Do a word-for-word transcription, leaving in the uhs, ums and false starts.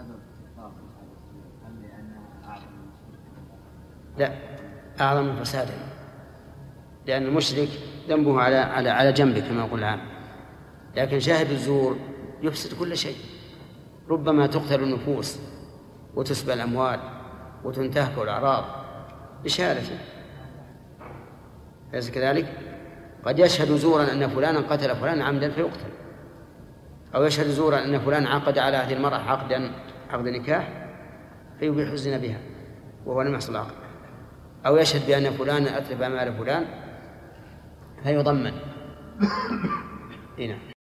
لا، أعظم فسادا، لأن المشرك ذنبه على على على جنبه كما يقول العام، لكن شاهد الزور يفسد كل شيء، ربما تقتل النفوس وتسبى الأموال وتنتهك الأعراض بشهادته. أليس كذلك؟ قد يشهد زورا أن فلانا قتل فلانا عمدا فيقتل، أو يشهد زورا أن فلان عقد على هذه المرأة عقدا عقد نكاح فيبيح الزنا بها وهو لم يحصل عقد، أو يشهد بأن فلان أتلف مال فلان فيضمن. هنا